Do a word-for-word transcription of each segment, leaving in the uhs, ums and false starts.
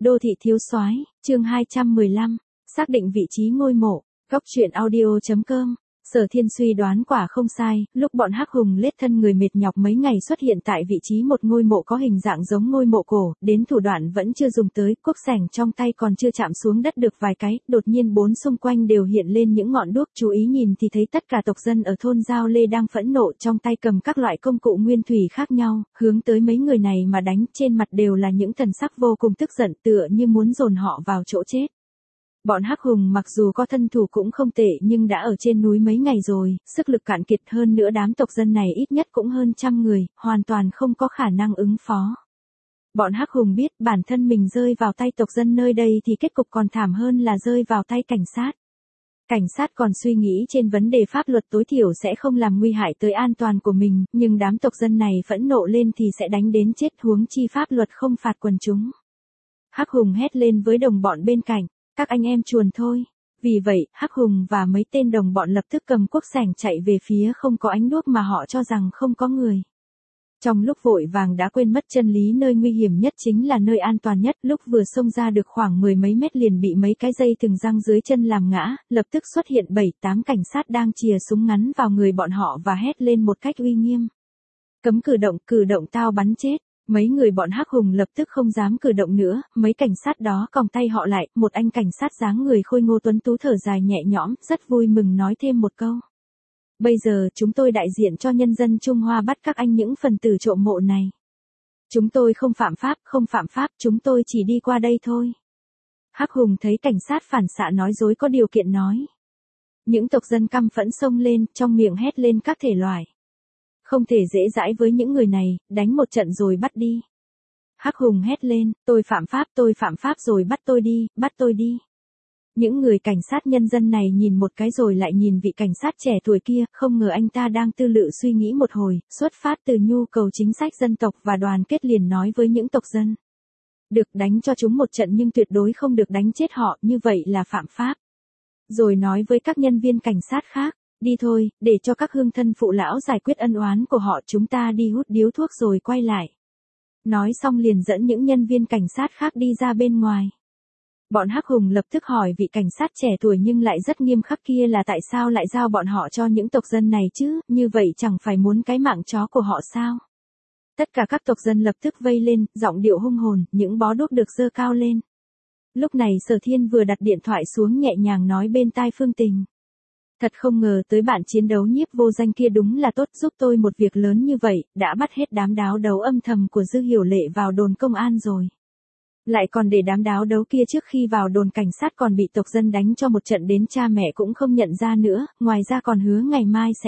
Đô thị thiếu soái, chương hai trăm mười lăm, xác định vị trí ngôi mộ, góc truyện audio chấm com. Sở Thiên suy đoán quả không sai, lúc bọn Hắc Hùng lết thân người mệt nhọc mấy ngày xuất hiện tại vị trí một ngôi mộ có hình dạng giống ngôi mộ cổ, đến thủ đoạn vẫn chưa dùng tới, cuốc sẻng trong tay còn chưa chạm xuống đất được vài cái, đột nhiên bốn xung quanh đều hiện lên những ngọn đuốc, chú ý nhìn thì thấy tất cả tộc dân ở thôn Giao Lê đang phẫn nộ, trong tay cầm các loại công cụ nguyên thủy khác nhau, hướng tới mấy người này mà đánh, trên mặt đều là những thần sắc vô cùng tức giận, tựa như muốn dồn họ vào chỗ chết. Bọn Hắc Hùng mặc dù có thân thủ cũng không tệ nhưng đã ở trên núi mấy ngày rồi, sức lực cạn kiệt, hơn nữa đám tộc dân này ít nhất cũng hơn trăm người, hoàn toàn không có khả năng ứng phó. Bọn Hắc Hùng biết bản thân mình rơi vào tay tộc dân nơi đây thì kết cục còn thảm hơn là rơi vào tay cảnh sát. Cảnh sát còn suy nghĩ trên vấn đề pháp luật tối thiểu sẽ không làm nguy hại tới an toàn của mình, nhưng đám tộc dân này phẫn nộ lên thì sẽ đánh đến chết, huống chi pháp luật không phạt quần chúng. Hắc Hùng hét lên với đồng bọn bên cạnh. Các anh em chuồn thôi. Vì vậy, Hắc Hùng và mấy tên đồng bọn lập tức cầm cuốc sẻng chạy về phía không có ánh đuốc mà họ cho rằng không có người. Trong lúc vội vàng đã quên mất chân lý, nơi nguy hiểm nhất chính là nơi an toàn nhất, lúc vừa xông ra được khoảng mười mấy mét liền bị mấy cái dây thừng giăng dưới chân làm ngã, lập tức xuất hiện bảy tám cảnh sát đang chìa súng ngắn vào người bọn họ và hét lên một cách uy nghiêm. Cấm cử động, cử động tao bắn chết. Mấy người bọn Hắc Hùng lập tức không dám cử động nữa, mấy cảnh sát đó còng tay họ lại, một anh cảnh sát dáng người khôi ngô tuấn tú thở dài nhẹ nhõm, rất vui mừng nói thêm một câu. Bây giờ chúng tôi đại diện cho nhân dân Trung Hoa bắt các anh những phần tử trộm mộ này. Chúng tôi không phạm pháp, không phạm pháp, chúng tôi chỉ đi qua đây thôi. Hắc Hùng thấy cảnh sát phản xạ nói dối có điều kiện nói. Những tộc dân căm phẫn xông lên, trong miệng hét lên các thể loại. Không thể dễ dãi với những người này, đánh một trận rồi bắt đi. Hắc Hùng hét lên, tôi phạm pháp, tôi phạm pháp rồi bắt tôi đi, bắt tôi đi. Những người cảnh sát nhân dân này nhìn một cái rồi lại nhìn vị cảnh sát trẻ tuổi kia, không ngờ anh ta đang tư lự suy nghĩ một hồi, xuất phát từ nhu cầu chính sách dân tộc và đoàn kết liền nói với những tộc dân. Được, đánh cho chúng một trận nhưng tuyệt đối không được đánh chết họ, như vậy là phạm pháp. Rồi nói với các nhân viên cảnh sát khác. Đi thôi, để cho các hương thân phụ lão giải quyết ân oán của họ, chúng ta đi hút điếu thuốc rồi quay lại. Nói xong liền dẫn những nhân viên cảnh sát khác đi ra bên ngoài. Bọn Hắc Hùng lập tức hỏi vị cảnh sát trẻ tuổi nhưng lại rất nghiêm khắc kia là tại sao lại giao bọn họ cho những tộc dân này chứ, như vậy chẳng phải muốn cái mạng chó của họ sao? Tất cả các tộc dân lập tức vây lên, giọng điệu hung hồn, những bó đuốc được giơ cao lên. Lúc này Sở Thiên vừa đặt điện thoại xuống nhẹ nhàng nói bên tai Phương Tình. Thật không ngờ tới bạn chiến đấu nhiếp vô danh kia đúng là tốt, giúp tôi một việc lớn như vậy, đã bắt hết đám đáo đấu âm thầm của Dư Hiểu Lệ vào đồn công an rồi. Lại còn để đám đáo đấu kia trước khi vào đồn cảnh sát còn bị tộc dân đánh cho một trận đến cha mẹ cũng không nhận ra nữa, ngoài ra còn hứa ngày mai sẽ.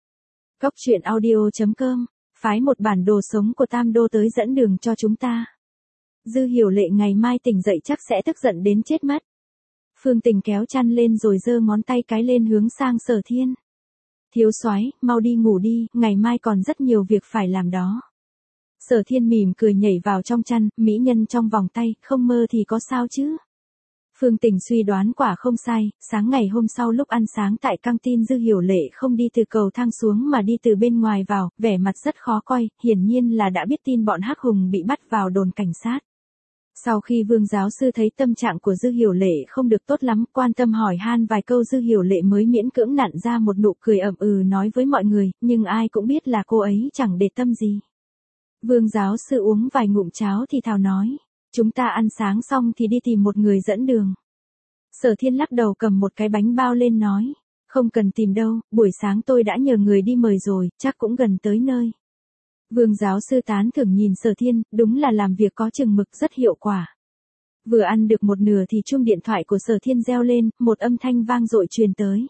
Góc truyện audio chấm com, phái một bản đồ sống của Tam Đô tới dẫn đường cho chúng ta. Dư Hiểu Lệ ngày mai tỉnh dậy chắc sẽ tức giận đến chết mất. Phương Tình kéo chăn lên rồi giơ ngón tay cái lên hướng sang Sở Thiên. Thiếu soái, mau đi ngủ đi, ngày mai còn rất nhiều việc phải làm đó. Sở Thiên mỉm cười nhảy vào trong chăn, mỹ nhân trong vòng tay, không mơ thì có sao chứ. Phương Tình suy đoán quả không sai, sáng ngày hôm sau lúc ăn sáng tại căng tin Dư Hiểu Lệ không đi từ cầu thang xuống mà đi từ bên ngoài vào, vẻ mặt rất khó coi, hiển nhiên là đã biết tin bọn Hắc Hùng bị bắt vào đồn cảnh sát. Sau khi Vương giáo sư thấy tâm trạng của Dư Hiểu Lệ không được tốt lắm, quan tâm hỏi han vài câu, Dư Hiểu Lệ mới miễn cưỡng nặn ra một nụ cười ậm ừ nói với mọi người, nhưng ai cũng biết là cô ấy chẳng để tâm gì. Vương giáo sư uống vài ngụm cháo thì thào nói, chúng ta ăn sáng xong thì đi tìm một người dẫn đường. Sở Thiên lắc đầu cầm một cái bánh bao lên nói, không cần tìm đâu, buổi sáng tôi đã nhờ người đi mời rồi, chắc cũng gần tới nơi. Vương giáo sư tán thưởng nhìn Sở Thiên, đúng là làm việc có chừng mực, rất hiệu quả. Vừa ăn được một nửa thì chuông điện thoại của Sở Thiên reo lên, một âm thanh vang dội truyền tới.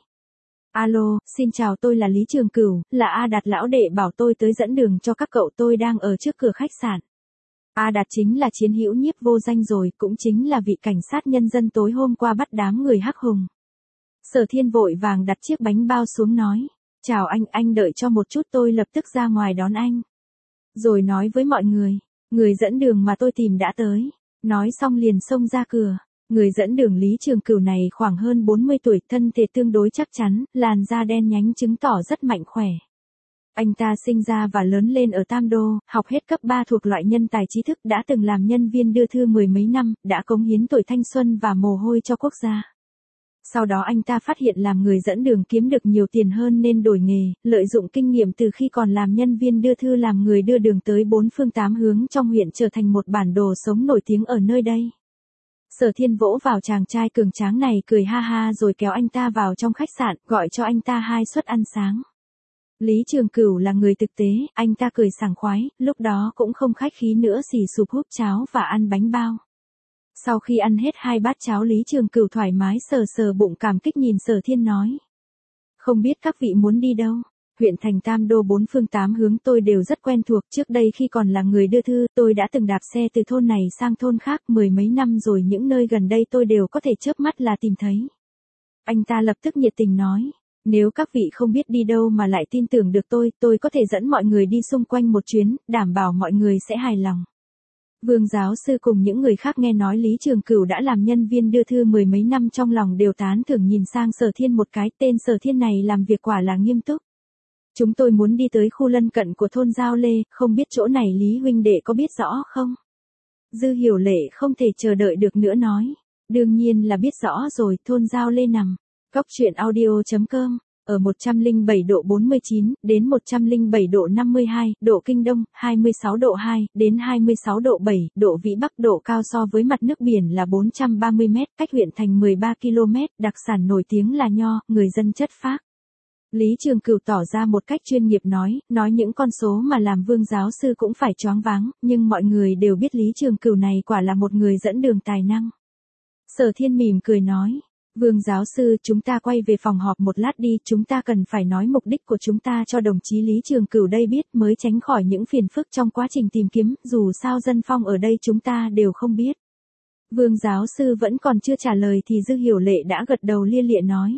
Alo, xin chào, tôi là Lý Trường Cửu, là A Đạt lão đệ bảo tôi tới dẫn đường cho các cậu, tôi đang ở trước cửa khách sạn. A Đạt chính là chiến hữu nhiếp vô danh rồi, cũng chính là vị cảnh sát nhân dân tối hôm qua bắt đám người Hắc Hùng. Sở Thiên vội vàng đặt chiếc bánh bao xuống nói, chào anh, anh đợi cho một chút tôi lập tức ra ngoài đón anh. Rồi nói với mọi người, người dẫn đường mà tôi tìm đã tới. Nói xong liền xông ra cửa. Người dẫn đường Lý Trường Cửu này khoảng hơn bốn mươi tuổi, thân thể tương đối chắc chắn, làn da đen nhánh chứng tỏ rất mạnh khỏe. Anh ta sinh ra và lớn lên ở Tam Đô, học hết cấp ba thuộc loại nhân tài trí thức, đã từng làm nhân viên đưa thư mười mấy năm, đã cống hiến tuổi thanh xuân và mồ hôi cho quốc gia. Sau đó anh ta phát hiện làm người dẫn đường kiếm được nhiều tiền hơn nên đổi nghề, lợi dụng kinh nghiệm từ khi còn làm nhân viên đưa thư làm người đưa đường tới bốn phương tám hướng trong huyện, trở thành một bản đồ sống nổi tiếng ở nơi đây. Sở Thiên vỗ vào chàng trai cường tráng này cười ha ha rồi kéo anh ta vào trong khách sạn, gọi cho anh ta hai suất ăn sáng. Lý Trường Cửu là người thực tế, anh ta cười sảng khoái, lúc đó cũng không khách khí nữa, xì sụp húp cháo và ăn bánh bao. Sau khi ăn hết hai bát cháo, Lý Trường Cửu thoải mái sờ sờ bụng, cảm kích nhìn Sở Thiên nói. Không biết các vị muốn đi đâu? Huyện thành Tam Đô bốn phương tám hướng tôi đều rất quen thuộc, trước đây khi còn là người đưa thư, tôi đã từng đạp xe từ thôn này sang thôn khác, mười mấy năm rồi, những nơi gần đây tôi đều có thể chớp mắt là tìm thấy. Anh ta lập tức nhiệt tình nói. Nếu các vị không biết đi đâu mà lại tin tưởng được tôi, tôi có thể dẫn mọi người đi xung quanh một chuyến, đảm bảo mọi người sẽ hài lòng. Vương giáo sư cùng những người khác nghe nói Lý Trường Cửu đã làm nhân viên đưa thư mười mấy năm, trong lòng đều tán thưởng, nhìn sang Sở Thiên một cái, tên Sở Thiên này làm việc quả là nghiêm túc. Chúng tôi muốn đi tới khu lân cận của thôn Giao Lê, không biết chỗ này Lý huynh đệ có biết rõ không? Dư Hiểu Lệ không thể chờ đợi được nữa nói. Đương nhiên là biết rõ rồi, thôn Giao Lê nằm. Cóc truyện audio chấm com, ở một trăm lẻ bảy độ bốn mươi chín, đến một trăm lẻ bảy độ năm mươi hai, độ Kinh Đông, hai mươi sáu độ hai, đến hai mươi sáu độ bảy, độ Vĩ Bắc, độ cao so với mặt nước biển là bốn trăm ba mươi mét, cách huyện thành mười ba ki lô mét, đặc sản nổi tiếng là nho, người dân chất phác. Lý Trường Cửu tỏ ra một cách chuyên nghiệp nói, nói những con số mà làm Vương giáo sư cũng phải choáng váng, nhưng mọi người đều biết Lý Trường Cửu này quả là một người dẫn đường tài năng. Sở Thiên mỉm cười nói. Vương giáo sư, chúng ta quay về phòng họp một lát đi, chúng ta cần phải nói mục đích của chúng ta cho đồng chí Lý Trường Cửu đây biết, mới tránh khỏi những phiền phức trong quá trình tìm kiếm, dù sao dân phong ở đây chúng ta đều không biết. Vương giáo sư vẫn còn chưa trả lời thì Dư Hiểu Lệ đã gật đầu lia lịa nói.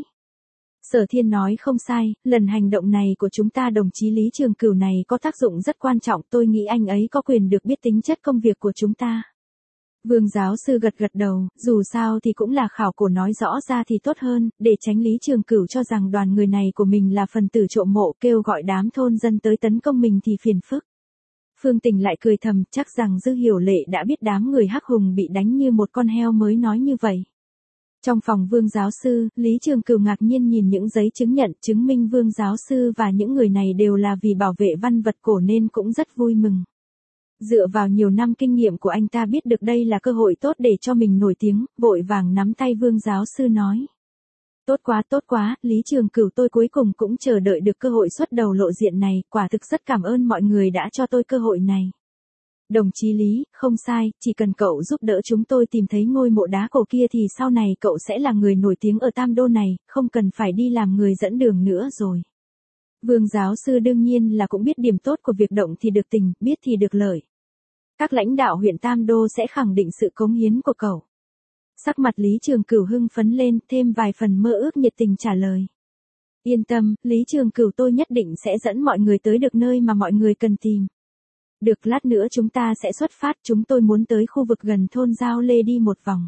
Sở Thiên nói không sai, lần hành động này của chúng ta đồng chí Lý Trường Cửu này có tác dụng rất quan trọng, tôi nghĩ anh ấy có quyền được biết tính chất công việc của chúng ta. Vương giáo sư gật gật đầu, dù sao thì cũng là khảo cổ, nói rõ ra thì tốt hơn, để tránh Lý Trường Cửu cho rằng đoàn người này của mình là phần tử trộm mộ, kêu gọi đám thôn dân tới tấn công mình thì phiền phức. Phương Tình lại cười thầm, chắc rằng Dư Hiểu Lệ đã biết đám người Hắc Hùng bị đánh như một con heo mới nói như vậy. Trong phòng Vương giáo sư, Lý Trường Cửu ngạc nhiên nhìn những giấy chứng nhận chứng minh Vương giáo sư và những người này đều là vì bảo vệ văn vật cổ nên cũng rất vui mừng. Dựa vào nhiều năm kinh nghiệm của anh ta biết được đây là cơ hội tốt để cho mình nổi tiếng, vội vàng nắm tay Vương giáo sư nói. Tốt quá tốt quá, Lý Trường Cửu, tôi cuối cùng cũng chờ đợi được cơ hội xuất đầu lộ diện này, quả thực rất cảm ơn mọi người đã cho tôi cơ hội này. Đồng chí Lý, không sai, chỉ cần cậu giúp đỡ chúng tôi tìm thấy ngôi mộ đá cổ kia thì sau này cậu sẽ là người nổi tiếng ở Tam Đô này, không cần phải đi làm người dẫn đường nữa rồi. Vương giáo sư đương nhiên là cũng biết điểm tốt của việc động thì được tình, biết thì được lợi. Các lãnh đạo huyện Tam Đô sẽ khẳng định sự cống hiến của cậu. Sắc mặt Lý Trường Cửu hưng phấn lên, thêm vài phần mơ ước nhiệt tình trả lời. Yên tâm, Lý Trường Cửu, tôi nhất định sẽ dẫn mọi người tới được nơi mà mọi người cần tìm. Được, lát nữa chúng ta sẽ xuất phát, chúng tôi muốn tới khu vực gần thôn Giao Lê đi một vòng.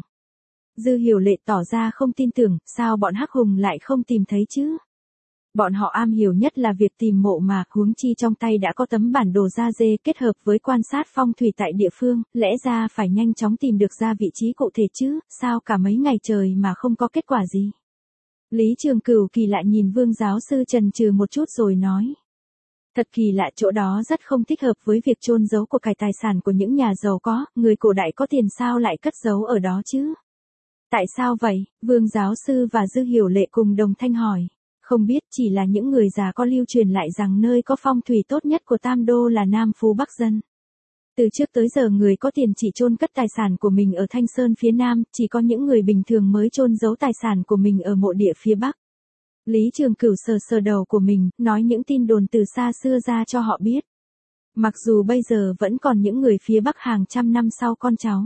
Dư Hiểu Lệ tỏ ra không tin tưởng, sao bọn Hắc Hùng lại không tìm thấy chứ? Bọn họ am hiểu nhất là việc tìm mộ mà, huống chi trong tay đã có tấm bản đồ da dê kết hợp với quan sát phong thủy tại địa phương, lẽ ra phải nhanh chóng tìm được ra vị trí cụ thể chứ, sao cả mấy ngày trời mà không có kết quả gì. Lý Trường Cửu kỳ lạ nhìn Vương giáo sư chần chừ một chút rồi nói. Thật kỳ lạ, chỗ đó rất không thích hợp với việc chôn giấu của cải tài sản của những nhà giàu có, người cổ đại có tiền sao lại cất giấu ở đó chứ? Tại sao vậy? Vương giáo sư và Dư Hiểu Lệ cùng đồng thanh hỏi. Không biết, chỉ là những người già có lưu truyền lại rằng nơi có phong thủy tốt nhất của Tam Đô là Nam Phú Bắc Dân. Từ trước tới giờ người có tiền chỉ chôn cất tài sản của mình ở Thanh Sơn phía Nam, chỉ có những người bình thường mới chôn giấu tài sản của mình ở mộ địa phía Bắc. Lý Trường Cửu sờ sờ đầu của mình, nói những tin đồn từ xa xưa ra cho họ biết. Mặc dù bây giờ vẫn còn những người phía Bắc hàng trăm năm sau con cháu.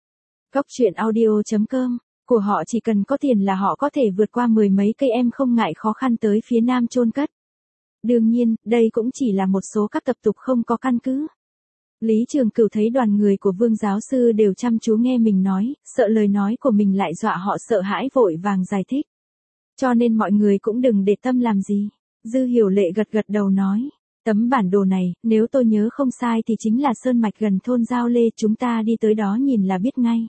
Cóc truyện audio chấm com, của họ chỉ cần có tiền là họ có thể vượt qua mười mấy cây em không ngại khó khăn tới phía Nam chôn cất. Đương nhiên, đây cũng chỉ là một số các tập tục không có căn cứ. Lý Trường Cửu thấy đoàn người của Vương giáo sư đều chăm chú nghe mình nói, sợ lời nói của mình lại dọa họ sợ hãi, vội vàng giải thích. Cho nên mọi người cũng đừng để tâm làm gì. Dư Hiểu Lệ gật gật đầu nói. Tấm bản đồ này, nếu tôi nhớ không sai thì chính là sơn mạch gần thôn Giao Lê, chúng ta đi tới đó nhìn là biết ngay.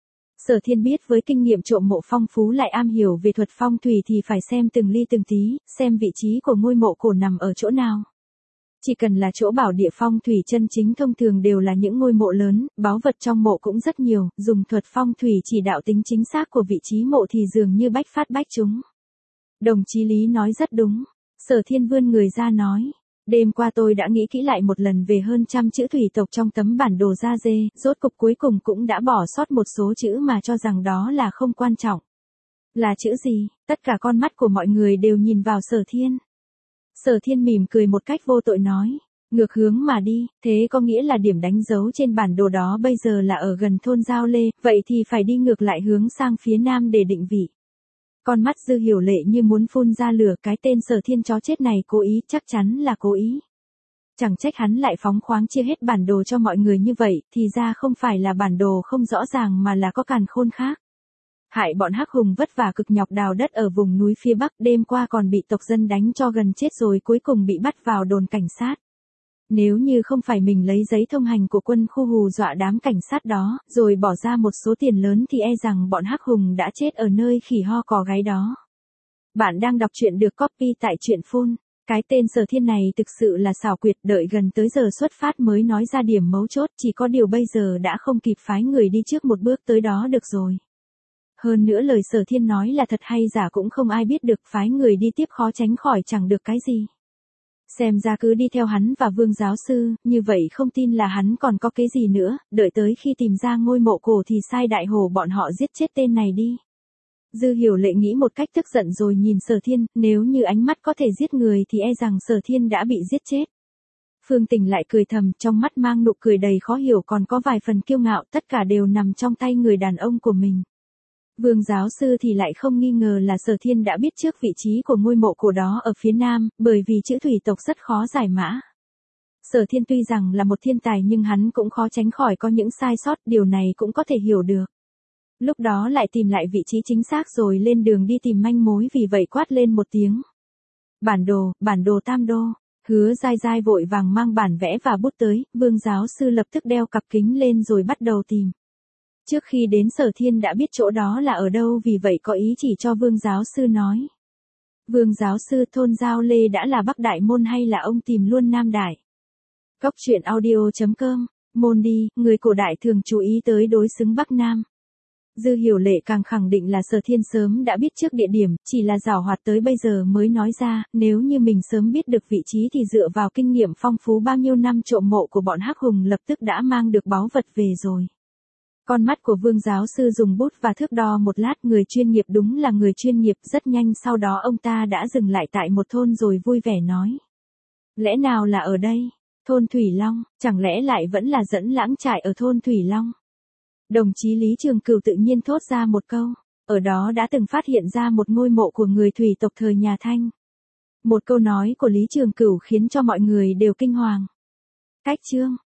Sở Thiên biết với kinh nghiệm trộm mộ phong phú lại am hiểu về thuật phong thủy thì phải xem từng ly từng tí, xem vị trí của ngôi mộ cổ nằm ở chỗ nào. Chỉ cần là chỗ bảo địa phong thủy chân chính thông thường đều là những ngôi mộ lớn, báu vật trong mộ cũng rất nhiều, dùng thuật phong thủy chỉ đạo tính chính xác của vị trí mộ thì dường như bách phát bách trúng. Đồng chí Lý nói rất đúng. Sở Thiên vươn người ra nói. Đêm qua tôi đã nghĩ kỹ lại một lần về hơn trăm chữ thủy tộc trong tấm bản đồ da dê, rốt cục cuối cùng cũng đã bỏ sót một số chữ mà cho rằng đó là không quan trọng. Là chữ gì? Tất cả con mắt của mọi người đều nhìn vào Sở Thiên. Sở Thiên mỉm cười một cách vô tội nói, ngược hướng mà đi, thế có nghĩa là điểm đánh dấu trên bản đồ đó bây giờ là ở gần thôn Giao Lê, vậy thì phải đi ngược lại hướng sang phía nam để định vị. Con mắt Dư Hiểu Lệ như muốn phun ra lửa, cái tên Sở Thiên chó chết này cố ý, chắc chắn là cố ý. Chẳng trách hắn lại phóng khoáng chia hết bản đồ cho mọi người như vậy, thì ra không phải là bản đồ không rõ ràng mà là có càn khôn khác. Hại bọn Hắc Hùng vất vả cực nhọc đào đất ở vùng núi phía Bắc, đêm qua còn bị tộc dân đánh cho gần chết rồi cuối cùng bị bắt vào đồn cảnh sát. Nếu như không phải mình lấy giấy thông hành của quân khu hù dọa đám cảnh sát đó, rồi bỏ ra một số tiền lớn thì e rằng bọn Hắc Hùng đã chết ở nơi khỉ ho cò gáy đó. Bạn đang đọc truyện được copy tại truyện phone. Cái tên Sở Thiên này thực sự là xảo quyệt, đợi gần tới giờ xuất phát mới nói ra điểm mấu chốt, chỉ có điều bây giờ đã không kịp phái người đi trước một bước tới đó được rồi. Hơn nữa lời Sở Thiên nói là thật hay giả cũng không ai biết được, phái người đi tiếp khó tránh khỏi chẳng được cái gì. Xem ra cứ đi theo hắn và Vương giáo sư, như vậy không tin là hắn còn có cái gì nữa, đợi tới khi tìm ra ngôi mộ cổ thì sai đại hồ bọn họ giết chết tên này đi. Dư Hiểu Lệ nghĩ một cách tức giận rồi nhìn Sở Thiên, nếu như ánh mắt có thể giết người thì e rằng Sở Thiên đã bị giết chết. Phương Tình lại cười thầm, trong mắt mang nụ cười đầy khó hiểu còn có vài phần kiêu ngạo, tất cả đều nằm trong tay người đàn ông của mình. Vương giáo sư thì lại không nghi ngờ là Sở Thiên đã biết trước vị trí của ngôi mộ cổ đó ở phía nam, bởi vì chữ thủy tộc rất khó giải mã. Sở Thiên tuy rằng là một thiên tài nhưng hắn cũng khó tránh khỏi có những sai sót, điều này cũng có thể hiểu được. Lúc đó lại tìm lại vị trí chính xác rồi lên đường đi tìm manh mối, vì vậy quát lên một tiếng. Bản đồ, bản đồ tam đô. Hứa dai dai vội vàng mang bản vẽ và bút tới, Vương giáo sư lập tức đeo cặp kính lên rồi bắt đầu tìm. Trước khi đến Sở Thiên đã biết chỗ đó là ở đâu, vì vậy có ý chỉ cho Vương giáo sư nói. Vương giáo sư, thôn Giao Lê đã là Bắc Đại Môn hay là ông tìm luôn Nam Đại? Góc truyện audio chấm com, môn đi, người cổ đại thường chú ý tới đối xứng Bắc Nam. Dư Hiểu Lệ càng khẳng định là Sở Thiên sớm đã biết trước địa điểm, chỉ là giảo hoạt tới bây giờ mới nói ra, nếu như mình sớm biết được vị trí thì dựa vào kinh nghiệm phong phú bao nhiêu năm trộm mộ của bọn Hắc Hùng lập tức đã mang được báu vật về rồi. Con mắt của Vương giáo sư dùng bút và thước đo một lát, người chuyên nghiệp đúng là người chuyên nghiệp, rất nhanh sau đó ông ta đã dừng lại tại một thôn rồi vui vẻ nói. Lẽ nào là ở đây? Thôn Thủy Long, chẳng lẽ lại vẫn là dẫn lãng trại ở thôn Thủy Long? Đồng chí Lý Trường Cửu tự nhiên thốt ra một câu, ở đó đã từng phát hiện ra một ngôi mộ của người thủy tộc thời nhà Thanh. Một câu nói của Lý Trường Cửu khiến cho mọi người đều kinh hoàng. Cách chương